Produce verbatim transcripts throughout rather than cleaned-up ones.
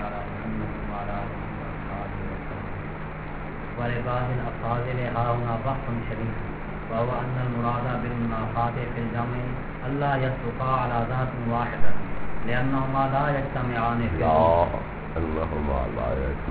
على محمد وعلى آله وأصحابه وسلم. ولبعض الأفاضل ها هنا بحث شريف، وهو أن المراد بالمنافات في الجمع ألا يصدقا على ذات واحدة لأنهما لا يجتمعان في لا أنهما لا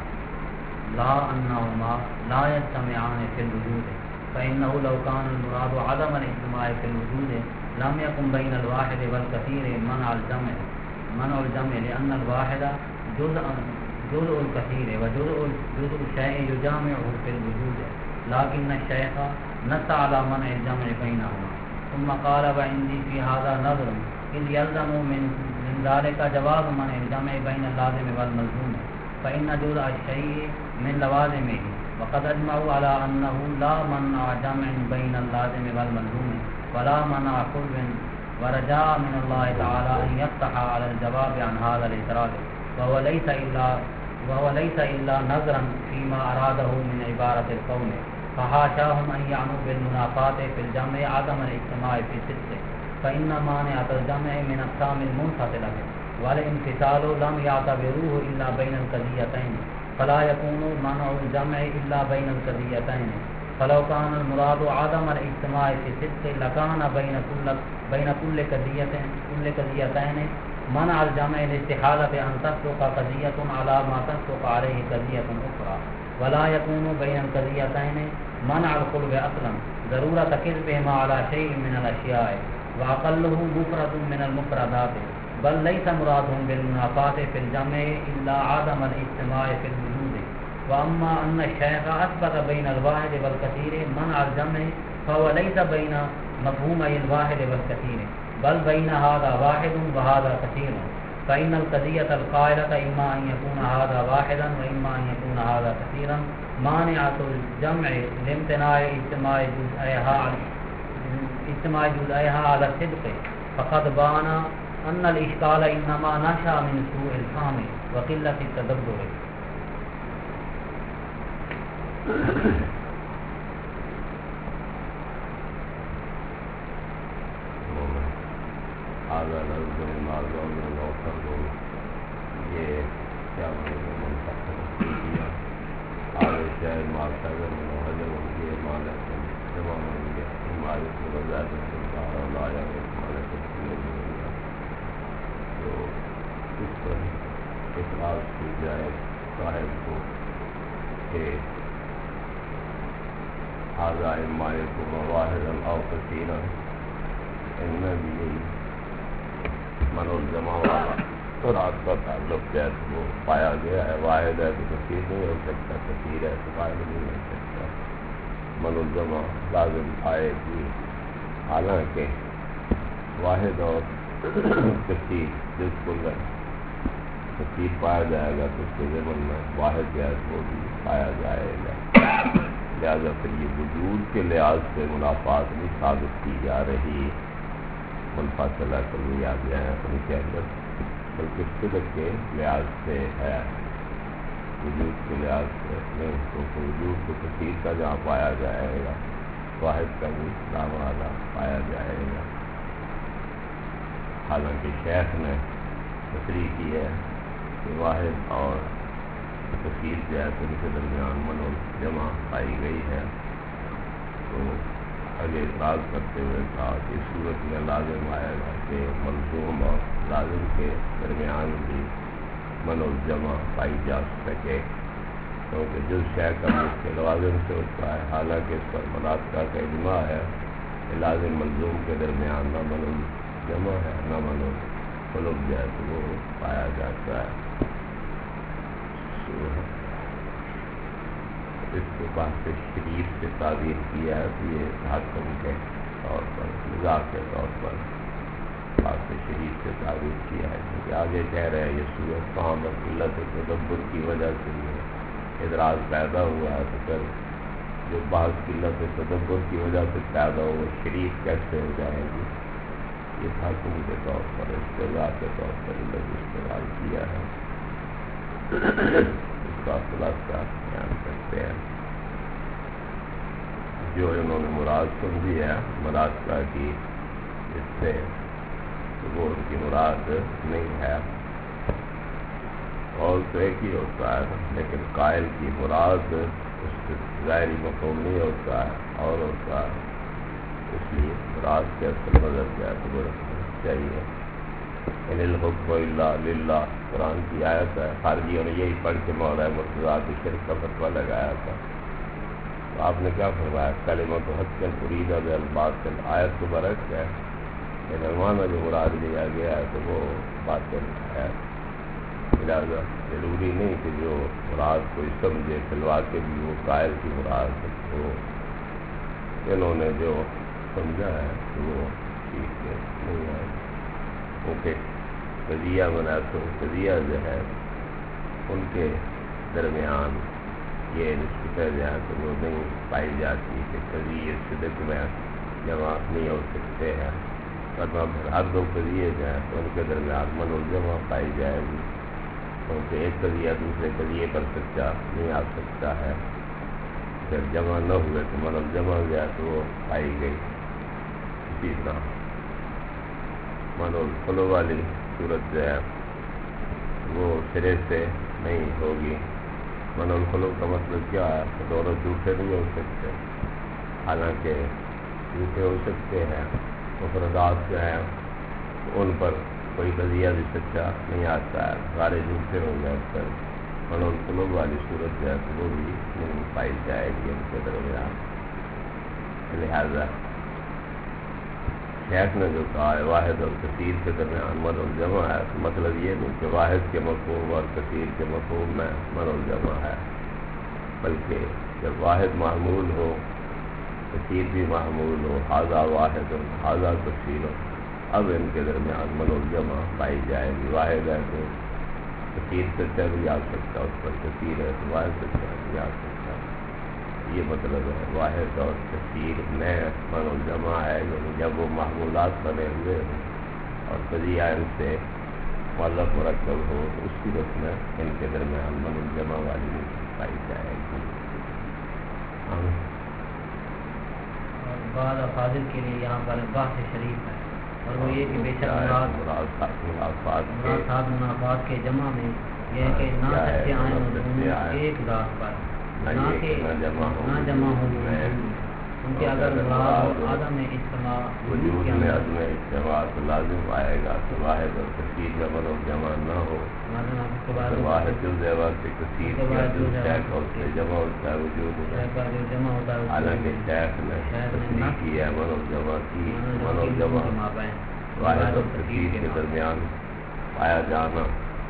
لا أنهما لا يجتمعان في الوجود، فإنه لو كان المراد عدم الاجتماع في الوجود لم يكن بين الواحد والكثير منع الجمع منع الجمع لأن الواحد جزء جزء الكثير وجزء جزء الشيء يجامعه في الوجود، لكن الشيخ نص على منع الجمع بينهما. ثم قال وعندي في هذا نظر إذ يلزم من من ذلك جواز منع الجمع بين اللازم والملزوم، فإن جزء الشيء من لوازمه، وقد أجمعوا على أنه لا منع جمع بين اللازم والملزوم ولا منع كل، ورجاء من الله تعالى أن يفتح على الجواب عن هذا الاعتراض، وهو ليس إلا وهو ليس إلا نظرا فيما أراده من عبارة القول، فحاشاهم أن يعنوا بالمنافات في الجمع عدم الاجتماع في الستة، فإن مانعة الجمع من أقسام المنفصلة، والانفصال لم يعتبروه إلا بين القضيتين، فلا يكون منع الجمع إلا بين القضيتين، فلو كان المراد عدم الاجتماع في الستة لكان بين كل بين كل قضية كل قضيتين منع الجمع لاستحالة أن تصدق قضية على ما تصدق عليه قضية أخرى، ولا يكون بين القضيتين منع القلب أصلا ضرورة كذبهما على شيء من الأشياء، وأقله مفرد من المفردات، بل ليس مرادهم بالمنافات في الجمع إلا عدم الاجتماع في الوجود. وأما أن الشيخ أثبت بين الواحد والكثير منع الجمع فهو ليس بين مفهومي الواحد والكثير، بل بين هذا واحد وهذا كثير، فإن القضية القائلة إما أن يكون هذا واحدا وإما أن يكون هذا كثيرا مانعة الجمع لامتناع اجتماع جزئيها اجتماع جزئيها على الصدق، فقد بان أن الإشكال إنما نشأ من سوء الفهم وقلة التدبر. هذا نظر معلوم من وصل یہ کیا منتخب کیا آگے شاید معاشر من حجر ان کے مالک جمع ہوں گے ہمارے کو وزاد سلطان اور لایا مالک سلطان، تو اس پر اخلاص کی جائے صاحب کو کہ هذا إما يكون واحدا أو كثيرا، ان میں بھی یہی من الجمع والا رات کا تعلق ہے وہ پایا گیا ہے، واحد ہے تو کثیر نہیں ہو سکتا، کثیر ہے تو واحد نہیں ہو سکتا، من الجمع لازم آئے گی، حالانکہ واحد اور کثیر جس کو کثیر پایا جائے گا تو اس کے ضمن میں واحد ہے وہ بھی پایا جائے گا، لہذا پھر یہ وجود کے لحاظ سے منافات نہیں ثابت کی جا رہی منفصلہ کلیات جو ہیں اپنے کے اندر، بلکہ صدق کے لحاظ سے ہے، وجود کے لحاظ سے نہیں، کیونکہ وجود کو کثیر کا جہاں پایا جائے گا واحد کا بھی نامعادہ پایا جائے گا، حالانکہ شیخ نے تصریح کی ہے کہ واحد اور کثیر جو ہے ان کے درمیان من الجمع پائی گئی ہے، تو آگے اعتراض کرتے ہوئے کہا کہ اس صورت میں لازم آئے گا کہ ملزوم اور لازم کے درمیان بھی من الجمع پائی جا سکے، کیونکہ جس شے کا اس کے لوازم سے ہوتا ہے، حالانکہ اس پر مناطقہ کا اجماع ہے کہ لازم ملزوم کے درمیان نہ من الجمع ہے نہ من القلب جو ہے تو وہ پایا جاتا ہے۔ اس کو بحث شریف سے تعبیر کیا ہے تو یہ حکم کے طور پر مزاح کے طور پر بحث شریف سے تعبیر کیا ہے، کیونکہ آگے کہہ رہے ہیں یہ صورت کہاں پر قلت تدبر کی وجہ سے یہ اعتراض پیدا ہوا ہے، تو پھر جو بحث قلت تدبر کی وجہ سے پیدا ہو وہ شریف کیسے ہو جائے گی، یہ حکم کے طور پر استدلال کے طور پر استعمال کیا ہے، اس کا خلاصہ بیان کرتے ہیں۔ جو انہوں نے مراد سمجھی ہے مناطقہ کی، اس سے وہ ان کی مراد نہیں ہے، اور تو ایک ہی ہوتا ہے، لیکن قائل کی مراد اس سے ظاہری مفہوم نہیں ہوتا ہے اور ہوتا ہے، اس لیے مراد کے اصل مذہب کیا ہے تو چاہیے۔ ان الحکم الا للہ قرآن کی آیت ہے، خارجیوں نے یہی پڑھ کے مولا مرتضیٰ کی شرک کا فتویٰ لگایا تھا، تو آپ نے کیا فرمایا؟ کلمۃ حق ارید بالباطل، آیت تو برعکس ہے، عنوان جو مراد لیا گیا ہے تو وہ باطل ہے، لہٰذا ضروری نہیں کہ جو مراد کوئی سمجھے کھلوا کے بھی وہ قائل کی مراد ہو، انہوں نے جو سمجھا ہے تو وہ ٹھیک نہیں ہے، کیونکہ قضیہ بنا تو قضیہ جو ہے ان کے درمیان یہ نسبتیں جو ہے تو وہ نہیں پائی جاتی کہ قضیے صدق میں جمع نہیں ہو سکتے ہیں، ورنہ ہر دو قضیے جو ہیں تو ان کے درمیان من الجمع پائی جائے گی، کیونکہ ایک قضیہ دوسرے قضیے پر سچا نہیں آ سکتا ہے، پھر جمع نہ ہوئے تو من الجمع گیا تو وہ پائی گئی۔ اسی طرح من الخلو والی صورت جو ہے وہ سرے سے نہیں ہوگی۔ من الخلو کا مطلب کیا ہے؟ کہ دونوں جھوٹے نہیں ہو سکتے، حالانکہ جھوٹے ہو سکتے ہیں، مفردات جو ہیں ان پر کوئی قضیہ بھی سچا نہیں آتا ہے، سارے جھوٹے ہو گئے، پر من الخلو والی صورت جو ہے تو وہ بھی نہیں پائی جائے گی ان کے درمیان۔ لہذا شیخ نے جو کہا ہے واحد اور کثیر کے درمیان من الجمع ہے، تو مطلب یہ نہیں کہ واحد کے مفہوم اور کثیر کے مفہوم میں من الجمع ہے، بلکہ جب واحد معمول ہو کثیر بھی معمول ہو، ھذا واحد ھذا کثیر، اب ان کے درمیان من الجمع پائی جائے گی۔ واحد ہے تو کثیر سچا بھی آ سکتا ہے، اس پر کثیر ہے تو واحد سچا بھی آ سکتا ہے، یہ مطلب ہے واحد اور کثیر میں من الجمع ہے، یعنی جب وہ معمولات بنے ہوئے ہوں اور قضیہ ان سے مؤلف مرکب ہو تو اس صورت میں ان کے درمیان من الجمع والی پائی جائے گی۔ اور بعض افاضل کے لیے یہاں پر بحث شریف ہے، اور وہ یہ کہ بے شک مراد مراد منافات کے جمع میں یہ ہے کہ نہ سچے آئیں ایک ذات پر، نہ کہ نہ جمع ہوں، کیونکہ اگر مراد عدم اجتماع وجود میں عدم اجتماع تو لازم آئے گا کہ واحد اور کثیر میں من الجمع نہ ہو، واحد جو زیور سے کثیر کیا جو شیخ اور سے جمع ہوتا ہے وجود میں، حالانکہ شیخ نے تصدیق کی ہے من الجمع کی، من الجمع واحد اور کثیر کے درمیان پایا جانا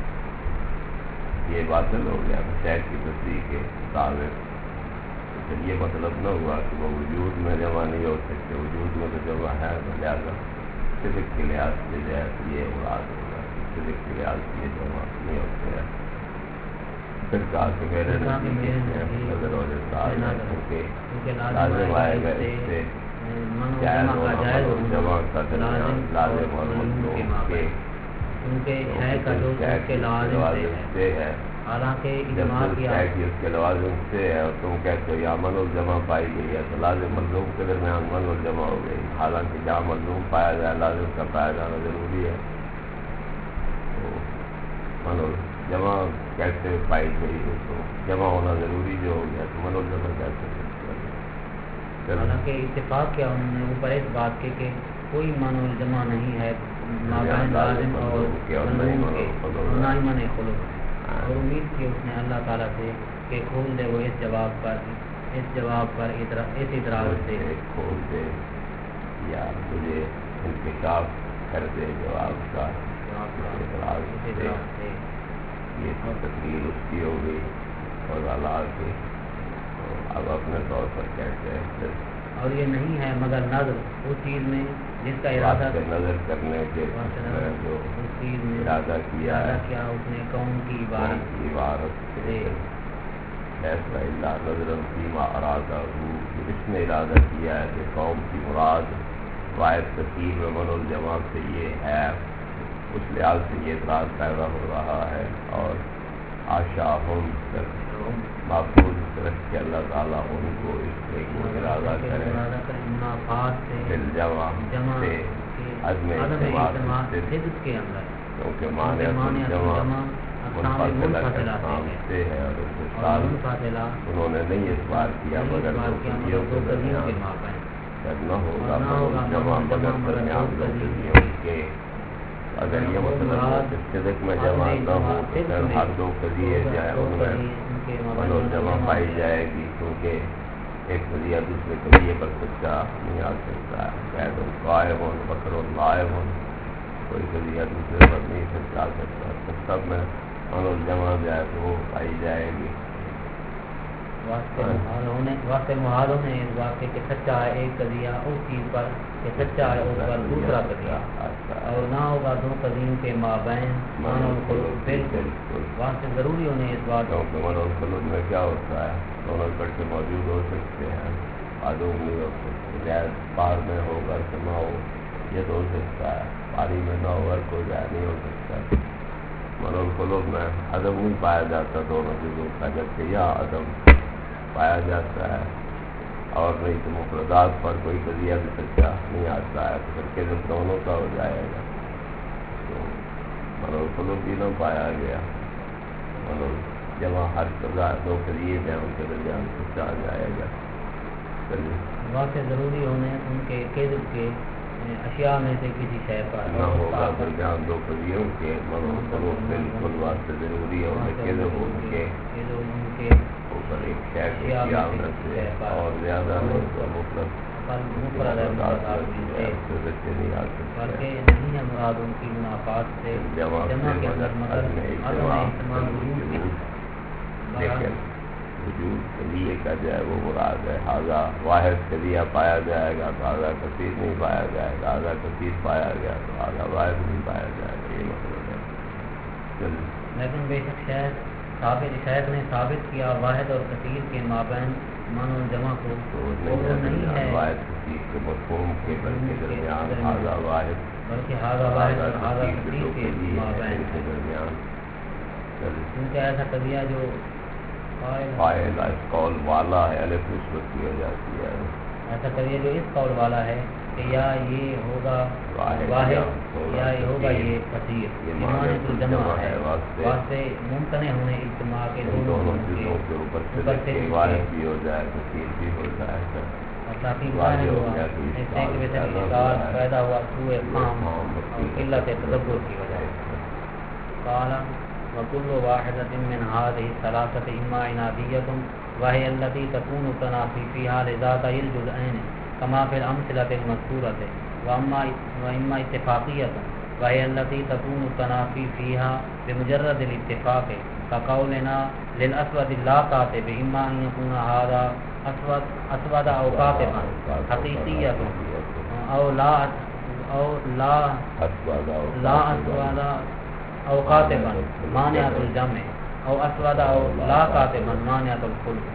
یہ باطل ہو گیا شیخ کی تصدیق کے مطابق، پھر یہ مطلب نہ ہوا کہ وہ وجود میں جمع نہیں ہو سکتے، وجود میں تو جمع ہے، لہٰذا صدق کے لحاظ سے جو ہے تو یہ مراد ہوگا، صدق کے لحاظ سے یہ جمع نہیں ہوتے ہیں۔ پھر کہا کہ میرے نظر و جائے کیونکہ لازم آئے گا اس سے جائز اور جمع کا درمیان لازم اور مطلوب کے، کیونکہ ہے کا جو اس کے لازم سے ہے، حالانکہ اجماع کیا اس کے لوازم سے ہے، اور تم کہتے ہو یا من الجمع پائی گئی ہے تو لازم ملزوم کے درمیان من الجمع ہو گئی، حالانکہ جہاں ملزوم پایا جائے لازم کا پایا جانا ضروری ہے، تو من الجمع کیسے پائی گئی ہے تو جمع ہونا ضروری جو ہو گیا تو من الجمع کیسے ہے، حالانکہ اتفاق کیا انہوں نے اوپر اس بات کے کہ کوئی من الجمع نہیں ہے مابین لازم اور ملزوم کے، نہ ہی من خلق، اور امید کی اس نے اللہ تعالیٰ سے کہ کھول دے وہ اس جواب پر اس جواب پر اس اعتراض سے کھول دے یا تجھے انتخاب کر دے جواب کا اعتراض سے، یہ تقریر اس کی ہو گئی اور اللہ کے اب اپنے طور پر کہتے ہیں، اور یہ نہیں ہے مگر نظر اس چیز میں جس کا ارادہ نظر کرنے کے جو ارادہ کیا ہے کیا اس نے قوم کی عبارت کی عبارت سے ایسا اللہ نظر فیما ارادہ ہو، اس نے ارادہ کیا ہے کہ قوم کی مراد واحد کثیر میں من الجمع سے یہ ہے، اس لحاظ سے یہ اعتراض پیدا ہو رہا ہے، اور آشا ہم محفوظ رکھ کے اللہ تعالیٰ ان کو اس سے ارادہ کرے جمع سے عدم اجتماع سے، کیونکہ مانع جمع منفصلہ کام سے ہے اور استثقال انہوں نے نہیں اس بار کیا مگر دو قضیوں کے درمیان کرنا ہوگا جمع مگر درمیان دو قضیوں کے اگر یہ مطلب صدق میں جمع نہ ہو تو پھر ہر دو قضیے جائے ان میں من اور جمع پائی جائے گی کیونکہ ایک قضیہ دوسرے قضیے پر سچا نہیں آ سکتا ہے قید القائم ہو بکر الغائب ہو کوئی قضیہ دوسرے پر نہیں سچا آ سکتا تو سب میں من اور جمع جائے تو وہ پائی جائے گی واسطے محال ہونے اس واقعے کہ سچا ہے ایک قضیہ اس چیز پر کہ سچا ہے اس پر دوسرا قضیہ اور نہ ہوگا دو قضیوں کے مابین من اور قلوب بالکل واسطے ضروری ہونے اس بات کیونکہ من اور قلوب میں کیا ہوتا ہے دونوں اکٹھے موجود ہو سکتے ہیں معلوم نہیں ہو سکتے غیر باہر میں ہوگا سما ہو یہ تو ہو سکتا ہے پانی میں نہ ہوگا کوئی غیر نہیں ہو سکتا من اور قلوب میں عدم نہیں پایا جاتا دونوں چیزوں کا جبکہ یا عدم پایا جاتا ہے اور نہیں تو مفردات پر کوئی قضیہ بھی سچا نہیں آتا ہے تو پھر کہ جب دونوں کا ہو جائے گا تو من اور قلوب بھی نہ پایا گیا من اور جب ہر قضا دو قضیے ہیں ان کے درمیان سچا آ جائے گا چلیے واقع ضروری ہونے ان کے کذب کے اشیاء میں سے کسی شے پر نہ ہوگا درمیان دو قضیوں کے من اور قلوب بالکل واسطے ضروری ہے ان کے کذب ان کے اوپر ایک شے کی قیامت سے اور زیادہ نہیں تو مفرد سے نہیں آ سکتا نہیں ہے مراد ان کی منافعات سے جمع کے مدد میں لیکن وجود قضیے کا جو ہے وہ مراد ہے حاضہ واحد قضیہ پایا جائے گا تو حاضہ کثیر نہیں پایا جائے گا حاضہ کثیر پایا گیا تو حاضہ واحد نہیں پایا جائے گا یہ مطلب ہے چلیے لیکن بے شک شاید ثابت شاید نے ثابت کیا واحد اور کثیر کے مابین من و جمع کو تو نہیں ہے واحد کثیر کے مفہوم کے بلکہ درمیان حاضہ واحد بلکہ حاضہ واحد اور حاضہ کثیر کے مابین کے درمیان کیونکہ ایسا قضیہ جو فاعل اس قول والا ہے الف نسبت کی جاتی ہے ایسا قضیہ جو اس قول والا ہے کہ یا یہ ہوگا واحد یا یہ ہوگا یہ کثیر یہ معنی تو جمع ہے واسطے ممکن ہونے اجتماع کے دونوں چیزوں کے اوپر سے واحد بھی ہو جائے کثیر بھی ہو جائے اور تاکہ ظاہر ہوا اس سے کہ ویسے اشکال پیدا ہوا سوء فہم اور قلت تدبر کی وجہ سے قال وكل واحدة من هذه الثلاثة إما عنادية وهي التي تكون تنافي فيها لذاتي الجزئين كما في الأمثلة المذكورة وأما وإما اتفاقية وهي التي تكون تنافي فيها بمجرد الاتفاق كقولنا للأسود لا كاتب إما أن يكون هذا أسود أسود أو كاتبا حقيقية أو لا أو لا لا أسود او کاتبا مانعۃ الجمع او اسود او لا کاتبا مانعۃ الخلق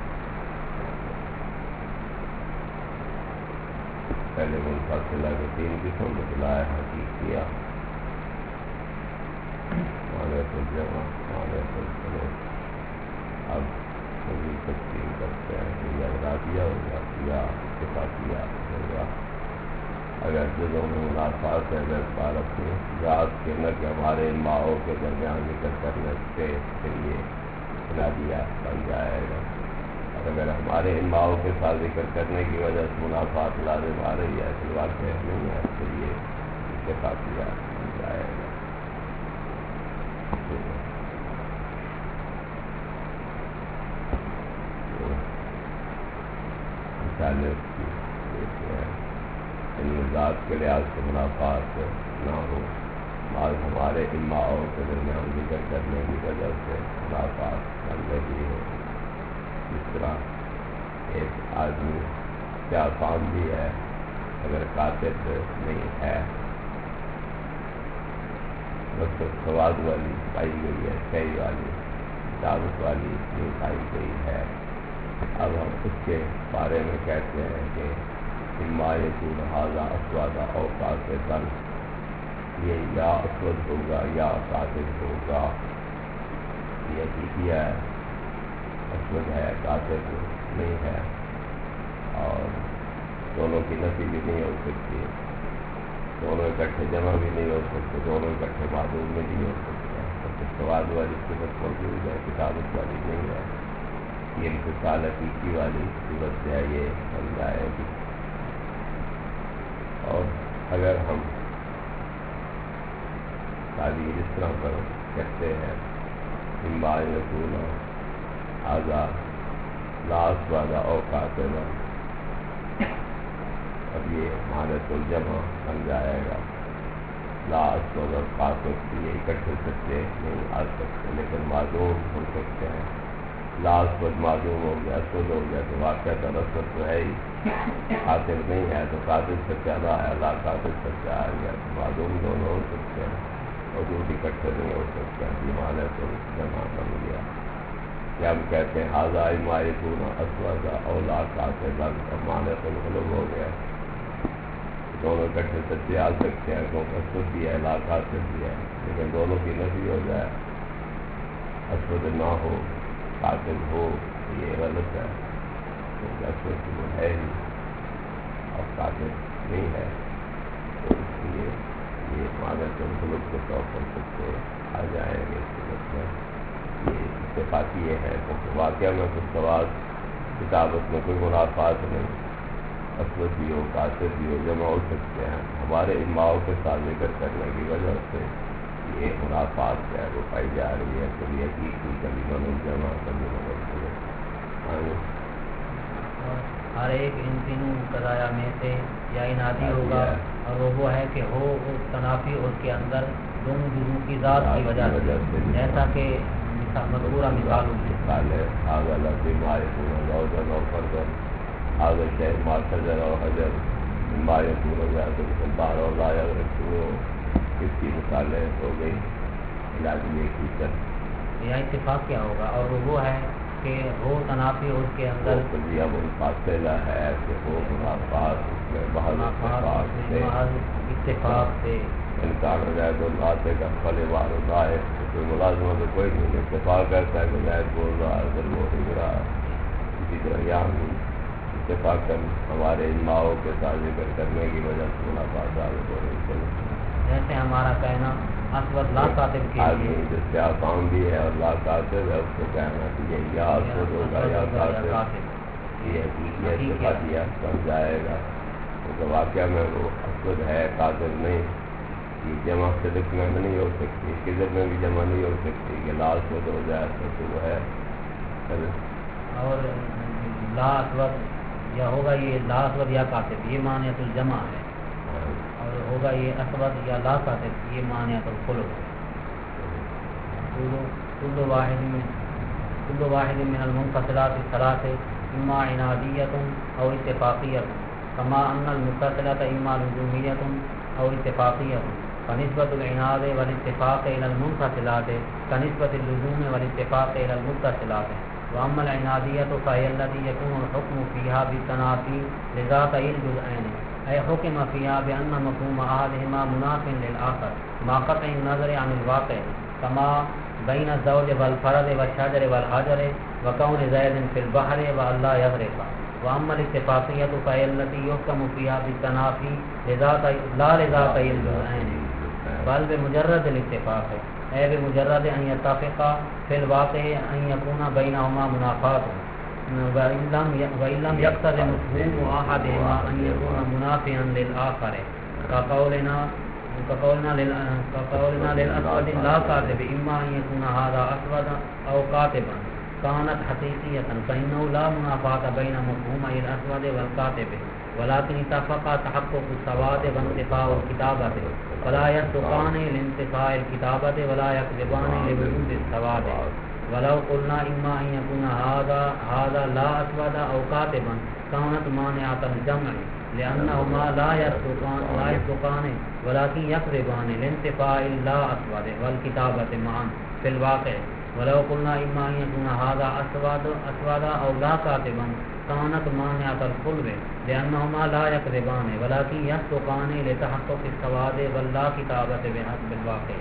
پہلے منفصلہ کے تین قسم بتلایا حقیقیہ مانعۃ الجمع مانعۃ الخلق اب مزید تقسیم کرتے ہیں کہ یا ارادیہ ہوگا یا اتفاقیہ ہوگا اگر جزوں میں منافعات ہے اگر بار اپنی ذات کے نہ کہ ہمارے ماؤں کے درمیان ذکر کرنے سے پھر یہ ارادیہ بن جائے گا اور اگر ہمارے ان ماؤں کے ساتھ ذکر کرنے کی وجہ سے منافعات لازم آ رہی ہے پھر واقع نہیں ہے پھر یہ اتفاقیہ بن جائے گا مثالیں ذات کے لحاظ سے منافعات نہ ہو بعض ہمارے اماؤں کے درمیان ذکر کرنے کی وجہ سے منافعات بن رہی ہو اس طرح ایک آدمی سے آسان بھی ہے اگر کاتب نہیں ہے بس سواد والی پائی گئی ہے صحیح والی دعوت والی نہیں پائی گئی ہے اب ہم اس کے بارے میں کہتے ہیں کہ اما یکون ھذا اسود او کاتبا یہ یا اسود ہوگا یا کاتب ہوگا یہ حقیقیہ ہے اسود ہے کاتب نہیں ہے اور دونوں کی نفی بھی نہیں ہو سکتی دونوں اکٹھے جمع بھی نہیں ہو سکتے دونوں اکٹھے معدوم بھی نہیں ہو سکتے سواد والی صفت موجود ہے، کتابت والی نہیں ہے، یہ انفصال حقیقی والی صفت سے ہے، یہ بن جائے گی۔ اور اگر ہم تعلیم اس طرح پر کہتے ہیں اما یکون ھذا لا اسود او قاتلا، اب یہ معنی الجمع بن جائے گا، لا اسود اور قاتل یہ اکٹھے سکتے نہیں آ سکتے، لیکن معدوم ہو سکتے ہیں۔ لا اسود معدوم ہو گیا، اسود ہو گیا تو واقعہ کا رسد تو ہے ہی، قاتل نہیں ہے تو قاتل سچا نہ ہے، لا قاتل سچا آ گیا تو معدوم دونوں ہو سکتے ہیں، وجود اکٹھے نہیں ہو سکتے ہیں، یہ معنی تو جمع بن گیا۔ کہ ہم کہتے ہیں ھذا اما یکون اسود او لا قاتلا، اب معنی تو مغلوب ہو گیا، دونوں اکٹھے سچے آ سکتے ہیں، کیونکہ اسود بھی ہے لا قاتل بھی ہے، لیکن دونوں کی نفی ہو جائے، اسود نہ ہو قاتل ہو یہ غلط ہے، کیونکہ اسود وہ ہے ہی اور قاتل نہیں ہے، تو اس لیے یہ معنی تو مغلوب کے طور پر سچے آ جائیں گے۔ اس صورت میں یہ اتفاقی یہ ہے کیونکہ واقعہ میں کچھ سواد کتابت میں کوئی منافات نہیں، اسود بھی ہو قاتل بھی ہو جمع ہو سکتے ہیں، ہمارے اجماع کے ساتھ ذکر کرنے کی وجہ سے یہ منافات ہے وہ پائی جا رہی ہے، کبھی حقیقی کبھی منظمہ کبھی منظمہ۔ ہر ایک ان تینوں قضایا میں سے یا انادی ہوگا، اور وہ ہے کہ ہو اس تنافی اس کے اندر دونوں جزوں کی ذات کی وجہ سے، جیسا کہ مذکورہ مثالوں میں مثالیں آگا لفظ مایکون زوجن اور فردن، آگا شہر ما شجر اور حجر، مایکون زیادن سلطان اور لا یغرقون، اس کی مثالیں ہو گئی علاجیے کی طرح۔ یا اتفاق کیا ہوگا، اور وہ ہے کہ ہو تنافی اس کے اندر کلیہ منفاصلہ ہے کہ ہو منافات اس میں محض اتفاق سے، اتفاق سے انسان زید العاطے کا فل وار ظاہر، کوئی ملازمہ تو کوئی نہیں، اتفاق کرتا ہے کہ زید بول رہا ہے ادھر وہ ہو رہا ہے، اسی طرح یہاں بھی اتفاق کر ہمارے اجماعوں کے ساتھ ذکر کرنے کی وجہ سے ملاقات ثابت ہو رہی ہے۔ جیسے ہمارا کہنا اسود لا قاتل کے آدمی جس سے آسان بھی ہے اور لا قاتل ہے، اس کو کہنا کہ یہ یا اسود ہوگا یا قاتل، یہ حقیقیت اتفاقیہ بن جائے گا، کیونکہ واقعہ میں وہ اسود ہے قاتل نہیں، یہ جمع صدق میں نہیں ہو سکتی، کذب میں بھی جمع نہیں ہو سکتی کہ لا اسود ہو جائے تو وہ ہے، اور لا اسود یا ہوگا یہ لا اسود یا قاتل، یہ معنیت الجمع ہے، اور ہوگا یہ اسود یا لا قاتل، یہ معنیت الخلق۔ کل واحد میں کل واحد من المنفصلات الثلاث اما عنادیۃ او اتفاقیۃ، کما ان المتصلۃ اما لزومیۃ او اتفاقیۃ، فنسبۃ العناد والاتفاق الى المنفصلات كنسبۃ اللزوم والاتفاق الى المتصلات، واما العنادیۃ فهي التي يكون الحكم فيها بالتنافي لذاتي الجزئين، اي حكم فيها بان مفهوم احدهما مناف للاخر مع قطع النظر عن الواقع، كما بين الزوج والفرد والشجر والحجر وكون زيد في البحر والله يغرق، واما الاتفاقية فهي التي يحكم فيها بالتنافي لذاتي لا لذاتي الجزئين بل بمجرد الاتفاق، اي بمجرد ان يتفقا في الواقع ان يكون بينهما منافات، وإن لم يقتض مفهوم أحدهما أن يكون منافيا للآخر، كقولنا كقولنا كقولنا للأسود لا كاتب، إما أن يكون هذا أسود أو كاتبا كانت حقيقية، فإنه لا منافاة بين مفهومي الأسود والكاتب، ولكن اتفقا تحقق السواد وانتفاء الكتابة، ولا يصدقان لانتفاء الكتابة ولا يكذبان لوجود السواد، ولو قلنا اما ان يكون هذا هذا لا اسود او كاتبا كانت مانعة الجمع، لانهما لا يصدقان لا يصدقان ولكن يكذبان لانتفاء لا اسود والكتابة معا في الواقع، ولو قلنا اما ان يكون هذا اسود اسود او لا كاتبا كانت مانعة الخلو، لانهما لا يكذبان ولكن يصدقان لتحقق السواد واللا كتابة بالواقع۔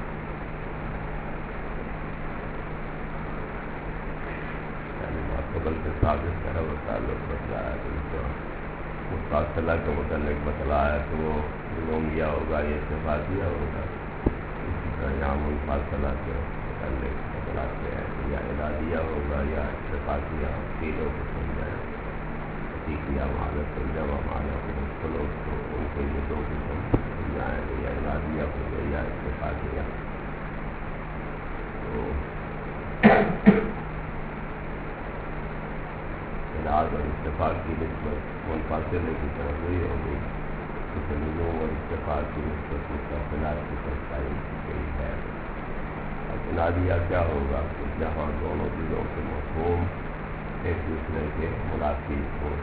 قبل کے ثابت کرا وہ تعلق بتلایا تو مفاصلہ کے متعلق بتلایا تو وہ لومیہ ہوگا، یہ اتفاقیہ ہوگا، اسی یہاں منفاصلہ کے متعلق بتلاتے ہیں کہ یا ارادیہ ہوگا یا اتفاقیہ تینوں کو سمجھائیں حقیقیہ مالت الجمع مالت الخلوق تو ان کو یہ دو قسم سمجھائیں گے یا ارادیہ ہوگا یا اتفاقیہ. تو اراد اور اتفاق کی نسبت منفاصلے کی طرف وہی ہوگی کسی نظوم اور اتفاق کی نسبت مستقلات کی طرف تعین کی گئی ہے. اب ارادیہ کیا ہوگا کہ جہاں دونوں چیزوں کے مفہوم ایک دوسرے کے مناسب ہو.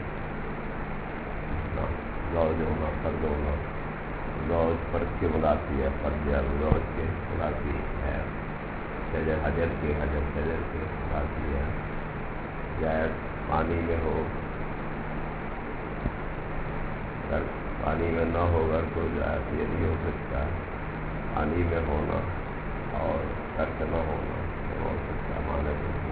زوج ہونا فرد ہونا زوج فرد کے مناسب ہے فرد یا زوج کے مناسب ہے شجر حجر کے حجر شجر کے مناسب ہے. جائز پانی میں ہو اگر پانی میں نہ ہو اگر تو جائز یہ نہیں ہو سکتا. پانی میں ہونا اور ترک نہ ہونا نہیں ہو سکتا. مانا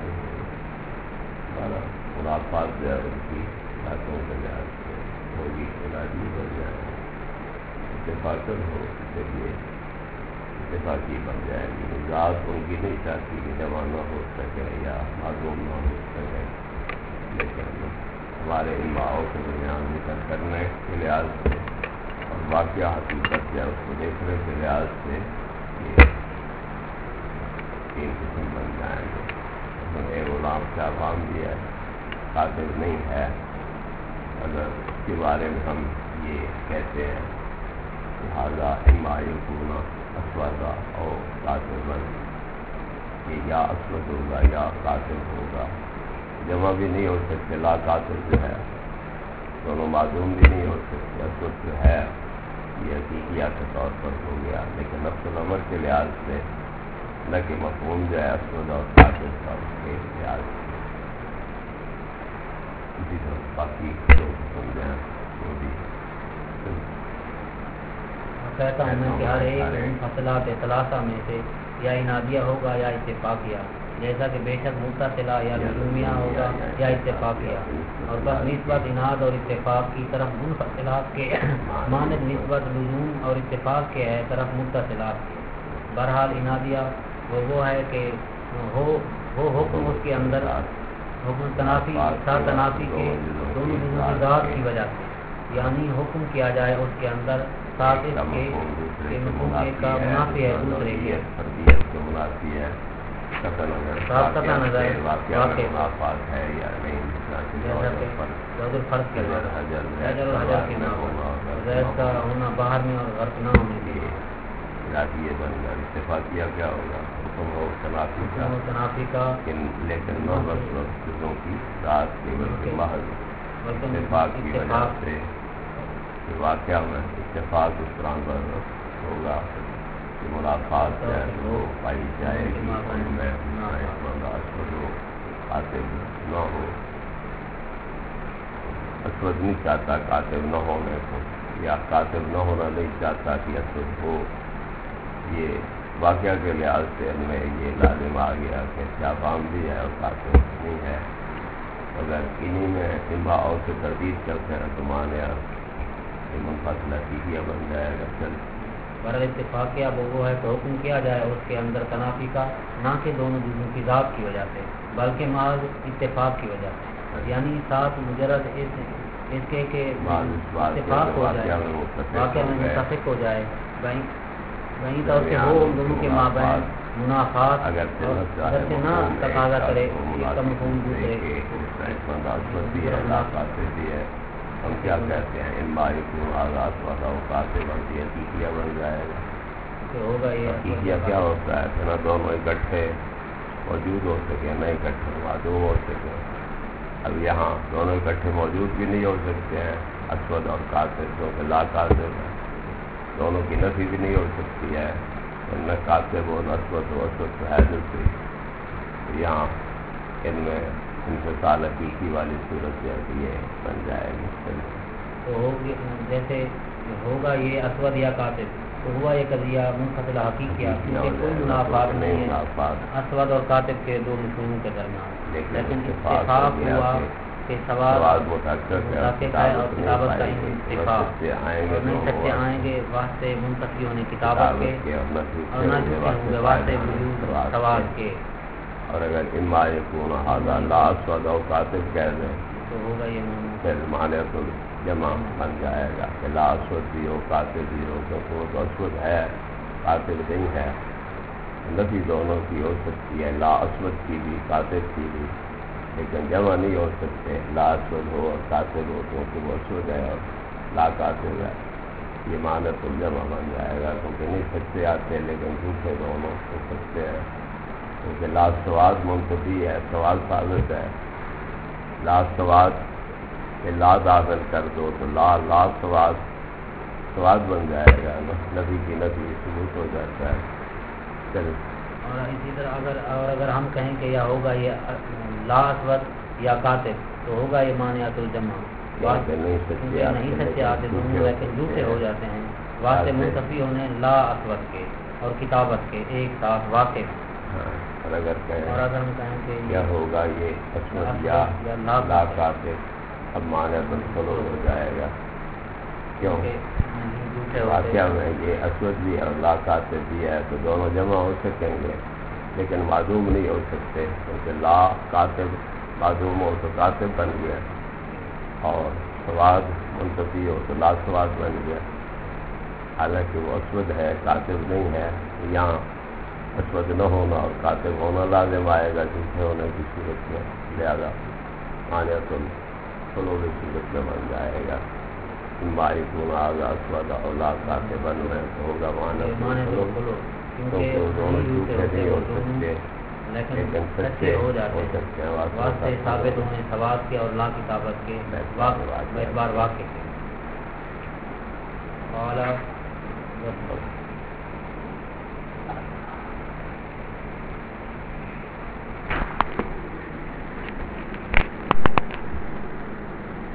ہمارا منافعات جو ہے ان کی باتوں کے لحاظ سے ہوگی ارادی بن جائے اتفاقاً ہو اس کے لیے اتفاقی بن جائے گی. ذات ان کی نہیں چاہتی کہ جمع نہ ہو سکے یا معلوم نہ ہو سکے لیکن ہمارے ان ماؤں کے درمیان ذکر کرنے کے لحاظ سے اور واقعہ حقیقت یا اس کو دیکھنے کے لحاظ سے یہ تین قسم بن جائیں گے. ایک غلام کیا کام دیا ہے قاتل نہیں ہے. اگر اس کے بارے میں ہم یہ کہتے ہیں لہٰذا اما یکون اسودا اور قاتل بن یہ یا اسود ہوگا یا قاتل ہوگا. جمع بھی نہیں ہو سکتے. لا قاتل جو ہے دونوں معدوم بھی نہیں ہو سکتے. اسود جو ہے یہ حقیقیہ کے طور پر ہو گیا لیکن نفس الامر کے لحاظ سے نہ کہ مفہوم جو ہے اسود اور قاتل کا اس کے لحاظ سے. اسی طرح باقی لوگ سمجھیں وہ بھی کہتا ہوں میں کہ ہر ایک اصلاحات ثلاثہ میں سے یا انادیہ ہوگا یا اتفاقیہ جیسا کہ بے شک متصلہ یا لزومیہ ہوگا یا اتفاقیہ. اور بس نسبت اناد اور اتفاق کی طرف منفصلات کے مانند نسبت لزوم اور اتفاق کے ہے طرف متصلات کے. بہرحال انادیہ وہ وہ ہے کہ ہو وہ حکم اس کے اندر حکم تنافی سا تنافی کے دونوں جزوں کی ذات کی وجہ سے یعنی حکم کیا جائے اس کے اندر ساتھ اس کے مفہوم کا منافی ہے دوسرے کے ساتھ قطع نظر واقع ہے یا نہیں جیسا فرض کے حجر حجر کے نہ ہونا زید کا ہونا باہر میں اور غرق نہ ہونے کے ارادیہ بن گیا. اتفاقیہ کیا ہوگا حکم ہو تنافی کا تنافی کا لیکن نہ بس چیزوں کی ذات کے بلکہ محض اتفاق کی وجہ سے واقعہ میں اتفاق اس طرح پر ہوگا کہ ملاقات جو ہے وہ پائی جائے گی ان میں اسود ہو قاتل نہ ہو. اسود نہیں چاہتا قاتل نہ ہونے کو یا قاتل نہ ہونا نہیں چاہتا کہ اسود ہو. یہ واقعہ کے لحاظ سے ان میں یہ لازم آ گیا کہ کیا کام بھی ہے اور قاتل نہیں ہے. اگر انہی میں ان بھاؤں سے تردید کرتے ہیں تو مانے منفصل حقیقیہ بن جائے گا. چل برحال اتفاقیہ وہ ہے کہ حکم کیا جائے اس کے اندر تنافی کا نہ کہ دونوں جزوں کی ذات کی وجہ سے بلکہ محض اتفاق کی وجہ سے یعنی ساتھ مجرد اس اس کے کہ اتفاق ہو جائے واقعہ میں متفق ہو جائے وہیں طور سے ہو ان دونوں کے مابین منافعات اگر سے نہ تقاضا کرے ایک کا مفہوم دوسرے کے. ہم کیا کہتے ہیں ان مائک کو آغاز والا اوقات بنتی ہے حقیقیہ بن جائے گا. ہوگا یہ حقیقیہ کیا ہوتا ہے کہ نہ دونوں اکٹھے موجود ہو سکے نہ اکٹھے معدوم ہو سکے. اب یہاں دونوں اکٹھے موجود بھی نہیں ہو سکتے ہیں اسود اور قاتل کیونکہ لا قاتل ہے. دونوں کی نفی بھی نہیں ہو سکتی ہے نہ قاتل ہو نہ اسود ہو. اسود تو ہے دوسری یہاں ان میں انفصال حقیقی والی صورت جو ہے یہ بن جائے گی. تو جیسے ہوگا یہ اسود یا قاتل تو ہوا یہ قضیہ منفصل حقیقیہ کیونکہ کوئی منافعات نہیں ہے اسود اور قاتل کے دو مفہوموں کے درمیان. لیکن اتفاق ہوا کہ سواد سواد متحقق ہے اور متحقق ہے اور کتابت نہیں کتابت کا پائیں گے انتفاع سچے آئیں گے اور نہیں دونوں سچے آئیں گے واسطے منتفی ہونے کتابت کے اور نہ اور نہ جھوٹے ہوں گے واسطے وجود سواد کے. اور اگر اما یکون ھذا لا اسود او کاتب کہہ دیں تو ہوگا یہ معنی پھر معنی تو جمع بن جائے گا کہ لا اسود بھی ہو کاتب بھی ہو تو وہ تو اسود ہے کاتب نہیں ہے. نفی دونوں کی ہو سکتی ہے لا اسود کی بھی کاتب کی بھی لیکن جمع نہیں ہو سکتے. لا اسود ہو اور کاتب ہو کیونکہ وہ اسود ہے اور لا کاتب ہے. یہ معنی تو جمع بن جائے گا کیونکہ نہیں سچے آتے لیکن جھوٹے دونوں ہو سکتے ہیں کیونکہ لا سواد منتفی ہے سوال ثابت ہے. لا سواد کہ لا داخل کر دو تو لا لا سواد سواد بن جائے گا. نفی کی نفی ثبوت ہو جاتا ہے. چلو اور اسی طرح اگر اور اگر ہم کہیں کہ یا ہوگا یہ لا اسود یا کاتب تو ہوگا یہ مانعۃ الجمع نہیں نہیں سچے آتے دونوں لیکن جھوٹے ہو جاتے ہیں واسطے منتفی ہونے لا اسود کے اور کتابت کے ایک ساتھ واقع. اور اگر کہیں اور اگر ہم کہیں کہ کیا ہوگا یہ اسود یا لا کاتب اب معنی بالکل ہو جائے گا. کیوں واقعہ میں یہ اسود بھی اور لا کاتب بھی ہے تو دونوں جمع ہو سکیں گے لیکن معدوم نہیں ہو سکتے کیونکہ لا کاتب معدوم ہو تو کاتب بن گیا اور سواد منتفی ہو تو لا سواد بن گیا. حالانکہ وہ اسود ہے کاتب نہیں ہے. یہاں اسود نہ ہونا اور کاتب ہونا لازم آئے گا جھوٹے ہونے کی صورت میں لہٰذا معنی تو کھلو کی صورت میں بن جائے گا. مائی گنا اسود اور لا کاتب بن میں تو ہوگا معنی کھلو کیونکہ دونوں جھوٹے نہیں ہو سکتے لیکن سچے ہو سکتے ہیں واسطے ثابت ہونے سواد کے اور لا کتابت کے اعتبار واقع کے.